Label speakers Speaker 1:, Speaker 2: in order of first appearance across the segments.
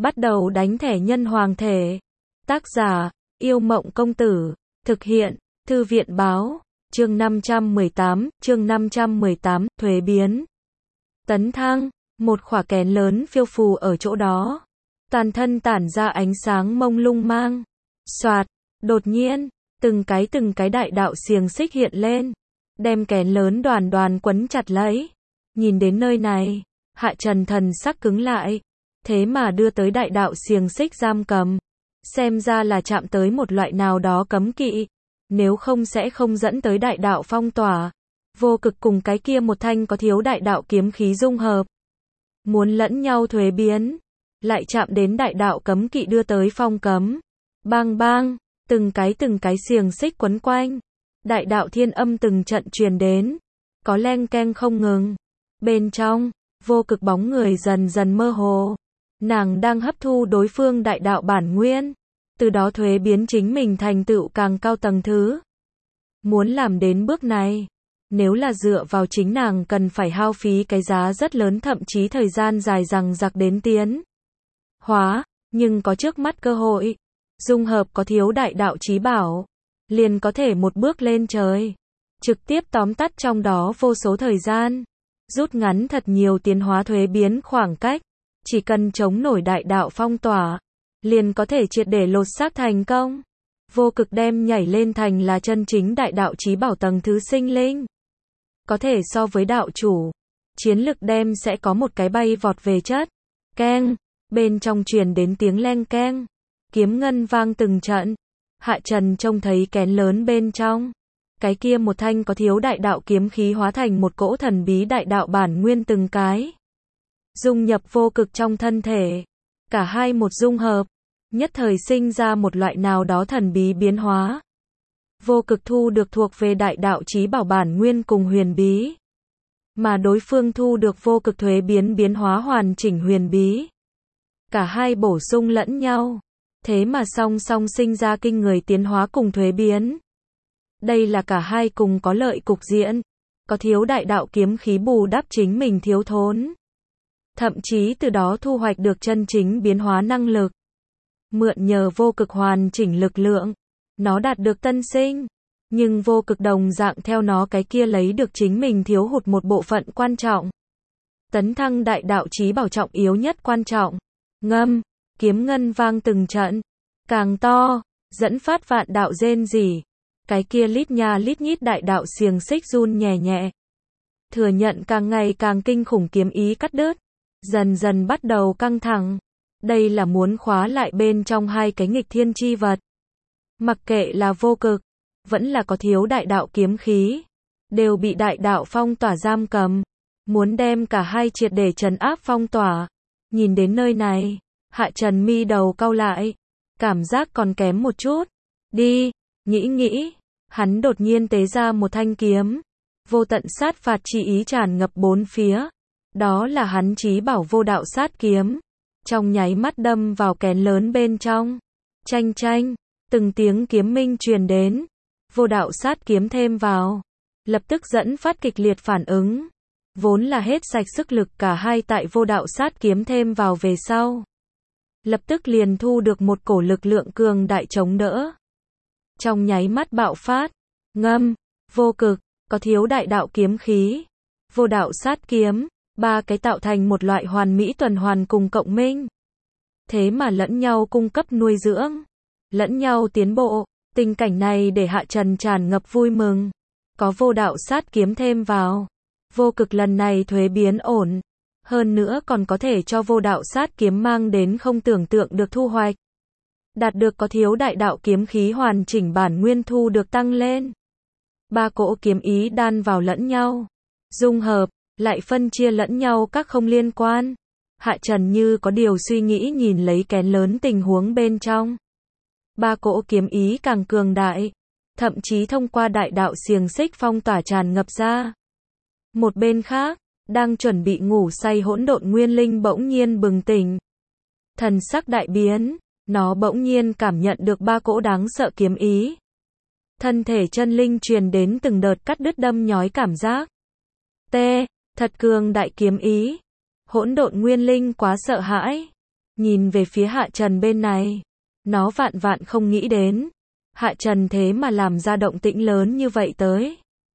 Speaker 1: Bắt đầu đánh thẻ nhân hoàng thể. Tác giả, Yêu Mộng Công Tử. Thực hiện, Thư viện Báo. Chương 518, thuế biến. Tấn thăng, một khỏa kén lớn phiêu phù ở chỗ đó. Toàn thân tản ra ánh sáng mông lung mang. Soạt, đột nhiên, từng cái đại đạo xiềng xích hiện lên. Đem kén lớn đoàn đoàn quấn chặt lấy. Nhìn đến nơi này, Hạ Trần thần sắc cứng lại. Thế mà đưa tới đại đạo xiềng xích giam cầm. Xem ra là chạm tới một loại nào đó cấm kỵ. Nếu không sẽ không dẫn tới đại đạo phong tỏa. Vô Cực cùng cái kia một thanh có thiếu đại đạo kiếm khí dung hợp. Muốn lẫn nhau thuế biến. Lại chạm đến đại đạo cấm kỵ đưa tới phong cấm. Bang bang, từng cái xiềng xích quấn quanh. Đại đạo thiên âm từng trận truyền đến. Có leng keng không ngừng. Bên trong, Vô Cực bóng người dần dần mơ hồ. Nàng đang hấp thu đối phương đại đạo bản nguyên. Từ đó thuế biến chính mình thành tựu càng cao tầng thứ. Muốn làm đến bước này, nếu là dựa vào chính nàng cần phải hao phí cái giá rất lớn, thậm chí thời gian dài dằng dặc đến tiến hóa, nhưng có trước mắt cơ hội, dung hợp có thiếu đại đạo chí bảo, liền có thể một bước lên trời, trực tiếp tóm tắt trong đó vô số thời gian, rút ngắn thật nhiều tiến hóa thuế biến khoảng cách, chỉ cần chống nổi đại đạo phong tỏa, liền có thể triệt để lột xác thành công. Vô Cực đem nhảy lên thành là chân chính đại đạo chí bảo tầng thứ sinh linh. Có thể so với đạo chủ. Chiến lực đem sẽ có một cái bay vọt về chất. Keng. Bên trong truyền đến tiếng leng keng. Kiếm ngân vang từng trận. Hạ Trần trông thấy kén lớn bên trong. Cái kia một thanh có thiếu đại đạo kiếm khí hóa thành một cỗ thần bí đại đạo bản nguyên từng cái. Dung nhập Vô Cực trong thân thể. Cả hai một dung hợp. Nhất thời sinh ra một loại nào đó thần bí biến hóa. Vô Cực thu được thuộc về đại đạo chí bảo bản nguyên cùng huyền bí. Mà đối phương thu được Vô Cực thuế biến biến hóa hoàn chỉnh huyền bí. Cả hai bổ sung lẫn nhau. Thế mà song song sinh ra kinh người tiến hóa cùng thuế biến. Đây là cả hai cùng có lợi cục diện. Có thiếu đại đạo kiếm khí bù đắp chính mình thiếu thốn. Thậm chí từ đó thu hoạch được chân chính biến hóa năng lực. Mượn nhờ Vô Cực hoàn chỉnh lực lượng, nó đạt được tân sinh, nhưng Vô Cực đồng dạng theo nó cái kia lấy được chính mình thiếu hụt một bộ phận quan trọng. Tấn thăng đại đạo chí bảo trọng yếu nhất quan trọng. Ngâm, kiếm ngân vang từng trận, càng to, dẫn phát vạn đạo rên rỉ. Cái kia lít nha lít nhít đại đạo xiềng xích run nhẹ nhẹ. Thừa nhận càng ngày càng kinh khủng kiếm ý cắt đứt, dần dần bắt đầu căng thẳng. Đây là muốn khóa lại bên trong hai cái nghịch thiên chi vật. Mặc kệ là Vô Cực, vẫn là có thiếu đại đạo kiếm khí, đều bị đại đạo phong tỏa giam cầm. Muốn đem cả hai triệt để trấn áp phong tỏa. Nhìn đến nơi này, Hạ Trần mi đầu cau lại. Cảm giác còn kém một chút. Đi, nghĩ, hắn đột nhiên tế ra một thanh kiếm. Vô tận sát phạt chi ý tràn ngập bốn phía. Đó là hắn chí bảo Vô Đạo Sát Kiếm. Trong nháy mắt đâm vào kén lớn bên trong. Chanh chanh, từng tiếng kiếm minh truyền đến. Vô Đạo Sát Kiếm thêm vào. Lập tức dẫn phát kịch liệt phản ứng. Vốn là hết sạch sức lực cả hai tại Vô Đạo Sát Kiếm thêm vào về sau. Lập tức liền thu được một cổ lực lượng cường đại chống đỡ. Trong nháy mắt bạo phát. Ngâm, Vô Cực, có thiếu đại đạo kiếm khí. Vô Đạo Sát Kiếm. Ba cái tạo thành một loại hoàn mỹ tuần hoàn cùng cộng minh. Thế mà lẫn nhau cung cấp nuôi dưỡng, lẫn nhau tiến bộ. Tình cảnh này để Hạ Trần tràn ngập vui mừng. Có Vô Đạo Sát Kiếm thêm vào, Vô Cực lần này thuế biến ổn. Hơn nữa còn có thể cho Vô Đạo Sát Kiếm mang đến không tưởng tượng được thu hoạch. Đạt được có thiếu đại đạo kiếm khí hoàn chỉnh bản nguyên thu được tăng lên. Ba cỗ kiếm ý đan vào lẫn nhau, dung hợp. Lại phân chia lẫn nhau các không liên quan. Hạ Trần như có điều suy nghĩ nhìn lấy kén lớn tình huống bên trong. Ba cỗ kiếm ý càng cường đại. Thậm chí thông qua đại đạo xiềng xích phong tỏa tràn ngập ra. Một bên khác, đang chuẩn bị ngủ say hỗn độn nguyên linh bỗng nhiên bừng tỉnh. Thần sắc đại biến, nó bỗng nhiên cảm nhận được ba cỗ đáng sợ kiếm ý. Thân thể chân linh truyền đến từng đợt cắt đứt đâm nhói cảm giác. Thật cường đại kiếm ý. Hỗn độn nguyên linh quá sợ hãi. nhìn về phía Hạ Trần bên này. Nó vạn vạn không nghĩ đến. Hạ Trần thế mà làm ra động tĩnh lớn như vậy tới.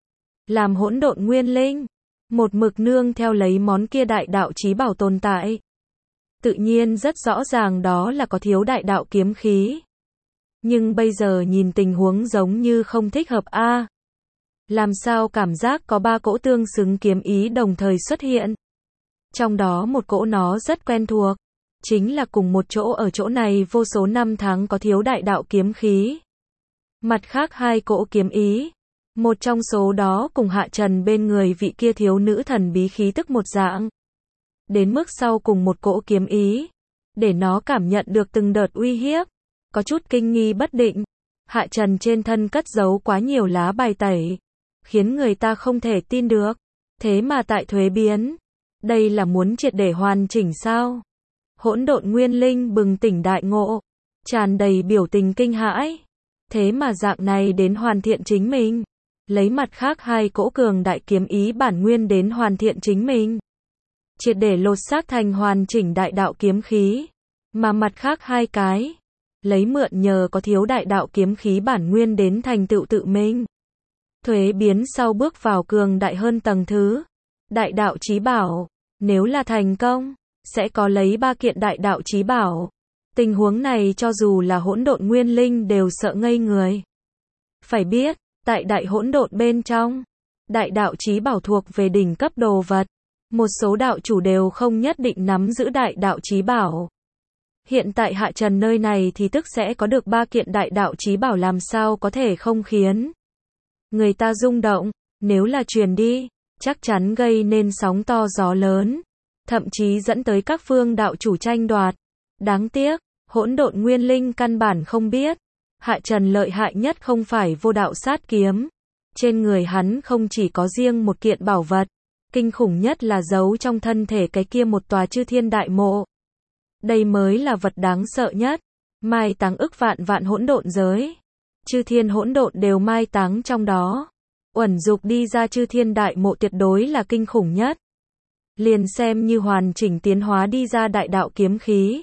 Speaker 1: Làm hỗn độn nguyên linh. Một mực nương theo lấy món kia đại đạo chí bảo tồn tại. Tự nhiên rất rõ ràng đó là có thiếu đại đạo kiếm khí. Nhưng bây giờ nhìn tình huống giống như không thích hợp a. Làm sao cảm giác có ba cỗ tương xứng kiếm ý đồng thời xuất hiện. Trong đó một cỗ nó rất quen thuộc. Chính là cùng một chỗ ở chỗ này vô số năm tháng có thiếu đại đạo kiếm khí. Mặt khác hai cỗ kiếm ý. Một trong số đó cùng Hạ Trần bên người vị kia thiếu nữ thần bí khí tức một dạng. Đến mức sau cùng một cỗ kiếm ý. Để nó cảm nhận được từng đợt uy hiếp. Có chút kinh nghi bất định. Hạ Trần trên thân cất giấu quá nhiều lá bài tẩy. Khiến người ta không thể tin được. Thế mà tại thuế biến. Đây là muốn triệt để hoàn chỉnh sao? Hỗn độn nguyên linh bừng tỉnh đại ngộ. Tràn đầy biểu tình kinh hãi. Thế mà dạng này đến hoàn thiện chính mình. Lấy mặt khác hai cỗ cường đại kiếm ý bản nguyên đến hoàn thiện chính mình. Triệt để lột xác thành hoàn chỉnh đại đạo kiếm khí. Mà mặt khác hai cái. Lấy mượn nhờ có thiếu đại đạo kiếm khí bản nguyên đến thành tựu tự mình. Thuế biến sau bước vào cường đại hơn tầng thứ. Đại đạo chí bảo. Nếu là thành công, sẽ có lấy 3 kiện đại đạo chí bảo. Tình huống này cho dù là hỗn độn nguyên linh đều sợ ngây người. Phải biết, tại đại hỗn độn bên trong, đại đạo chí bảo thuộc về đỉnh cấp đồ vật. Một số đạo chủ đều không nhất định nắm giữ đại đạo chí bảo. Hiện tại Hạ Trần nơi này thì tức sẽ có được 3 kiện đại đạo chí bảo, làm sao có thể không khiến người ta rung động. Nếu là truyền đi, chắc chắn gây nên sóng to gió lớn, thậm chí dẫn tới các phương đạo chủ tranh đoạt. Đáng tiếc, hỗn độn nguyên linh căn bản không biết, Hạ Trần lợi hại nhất không phải vô đạo sát kiếm. Trên người hắn không chỉ có riêng một kiện bảo vật, kinh khủng nhất là giấu trong thân thể cái kia một tòa chư thiên đại mộ. Đây mới là vật đáng sợ nhất, mai táng ức vạn vạn hỗn độn giới. Chư thiên hỗn độn đều mai táng trong đó. Uẩn dục đi ra chư thiên đại mộ tuyệt đối là kinh khủng nhất. Liền xem như hoàn chỉnh tiến hóa đi ra đại đạo kiếm khí.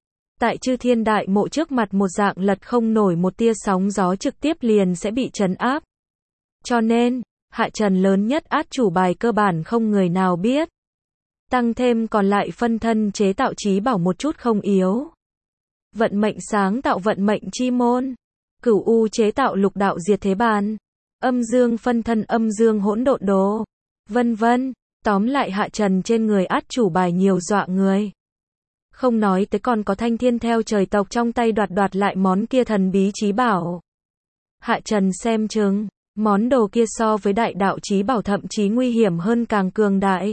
Speaker 1: Tại chư thiên đại mộ trước mặt một dạng lật không nổi một tia sóng gió, trực tiếp liền sẽ bị trấn áp. Cho nên, Hạ Trần lớn nhất át chủ bài cơ bản không người nào biết. Tăng thêm còn lại phân thân chế tạo chí bảo một chút không yếu. Vận mệnh sáng tạo vận mệnh chi môn. Cửu U chế tạo lục đạo diệt thế bàn. Âm dương phân thân âm dương hỗn độn đồ. Vân vân. Tóm lại Hạ Trần trên người át chủ bài nhiều dọa người. Không nói tới còn có thanh thiên theo trời tộc trong tay đoạt lại món kia thần bí chí bảo. Hạ Trần xem chừng, món đồ kia so với đại đạo chí bảo thậm chí nguy hiểm hơn, càng cường đại.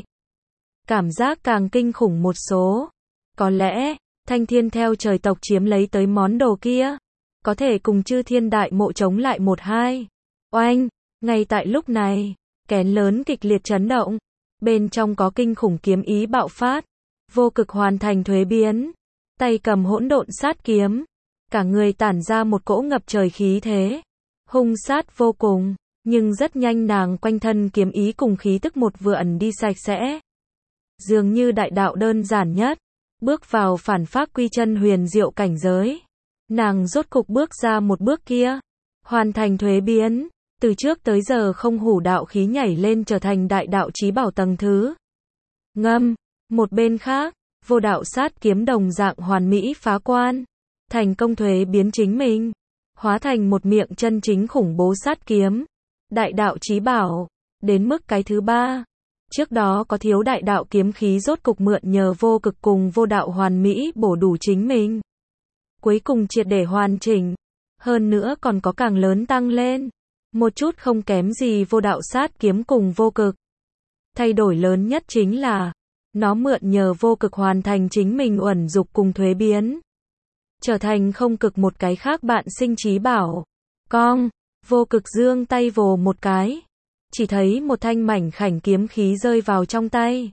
Speaker 1: Cảm giác càng kinh khủng một số. Có lẽ, thanh thiên theo trời tộc chiếm lấy tới món đồ kia. Có thể cùng chư thiên đại mộ chống lại một hai. Oanh, ngay tại lúc này, kén lớn kịch liệt chấn động. Bên trong có kinh khủng kiếm ý bạo phát. Vô cực hoàn thành thuế biến. Tay cầm hỗn độn sát kiếm. Cả người tản ra một cỗ ngập trời khí thế. Hung sát vô cùng. Nhưng rất nhanh nàng quanh thân kiếm ý cùng khí tức một vừa ẩn đi sạch sẽ. Dường như đại đạo đơn giản nhất. Bước vào phản phác quy chân huyền diệu cảnh giới. Nàng rốt cục bước ra một bước kia. Hoàn thành thuế biến. Từ trước tới giờ không hủ đạo khí nhảy lên trở thành đại đạo chí bảo tầng thứ. Ngâm. Một bên khác, vô đạo sát kiếm đồng dạng hoàn mỹ phá quan. Thành công thuế biến chính mình. Hóa thành một miệng chân chính khủng bố sát kiếm. Đại đạo chí bảo. Đến mức cái thứ ba. Trước đó có thiếu đại đạo kiếm khí rốt cục mượn nhờ vô cực cùng vô đạo hoàn mỹ bổ đủ chính mình. Cuối cùng triệt để hoàn chỉnh. Hơn nữa còn có càng lớn tăng lên. Một chút không kém gì vô đạo sát kiếm cùng vô cực. Thay đổi lớn nhất chính là nó mượn nhờ vô cực hoàn thành chính mình uẩn dục cùng thuế biến. Trở thành không cực một cái khác bạn sinh chí bảo. Cong, vô cực giương tay vồ một cái. Chỉ thấy một thanh mảnh khảnh kiếm khí rơi vào trong tay.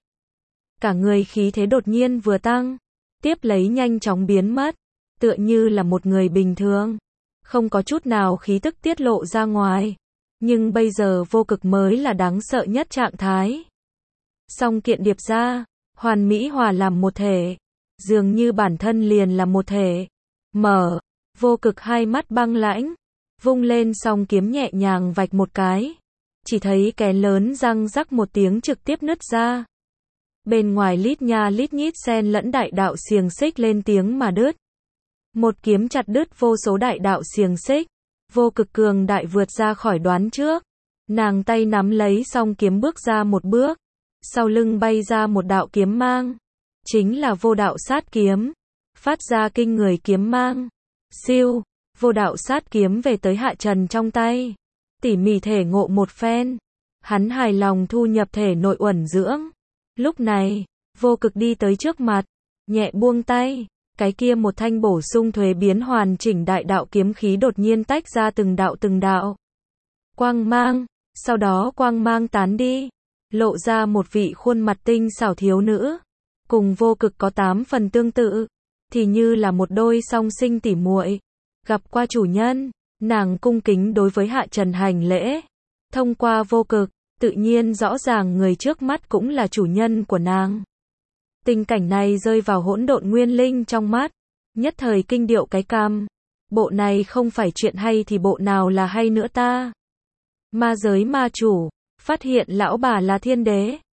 Speaker 1: Cả người khí thế đột nhiên vừa tăng. Tiếp lấy nhanh chóng biến mất. Tựa như là một người bình thường. Không có chút nào khí tức tiết lộ ra ngoài. Nhưng bây giờ vô cực mới là đáng sợ nhất trạng thái. Song kiện điệp ra. Hoàn mỹ hòa làm một thể. dường như bản thân liền là một thể. Mở, Vô Cực hai mắt băng lãnh, vung lên song kiếm nhẹ nhàng vạch một cái. Chỉ thấy kén lớn răng rắc một tiếng trực tiếp nứt ra. Bên ngoài lít nha lít nhít xen lẫn đại đạo xiềng xích lên tiếng mà đứt. Một kiếm chặt đứt vô số đại đạo xiềng xích. Vô Cực cường đại vượt ra khỏi đoán trước. Nàng tay nắm lấy song kiếm bước ra một bước. Sau lưng bay ra một đạo kiếm mang. Chính là vô đạo sát kiếm. Phát ra kinh người kiếm mang. Siêu, vô đạo sát kiếm về tới Hạ Trần trong tay. Tỉ mỉ thể ngộ một phen. Hắn hài lòng thu nhập thể nội uẩn dưỡng. Lúc này, Vô Cực đi tới trước mặt. Nhẹ buông tay. Cái kia một thanh bổ sung thuế biến hoàn chỉnh đại đạo kiếm khí đột nhiên tách ra từng đạo. Quang mang. Sau đó quang mang tán đi. Lộ ra một vị khuôn mặt tinh xảo thiếu nữ. Cùng Vô Cực có 8 phần tương tự. Thì như là một đôi song sinh tỉ muội. Gặp qua chủ nhân, nàng cung kính đối với Hạ Trần hành lễ. Thông qua Vô Cực, tự nhiên rõ ràng người trước mắt cũng là chủ nhân của nàng. Tình cảnh này rơi vào hỗn độn nguyên linh trong mắt. Nhất thời kinh điệu cái cằm. Bộ này không phải chuyện hay thì bộ nào là hay nữa ta? Ma giới ma chủ, phát hiện lão bà là thiên đế.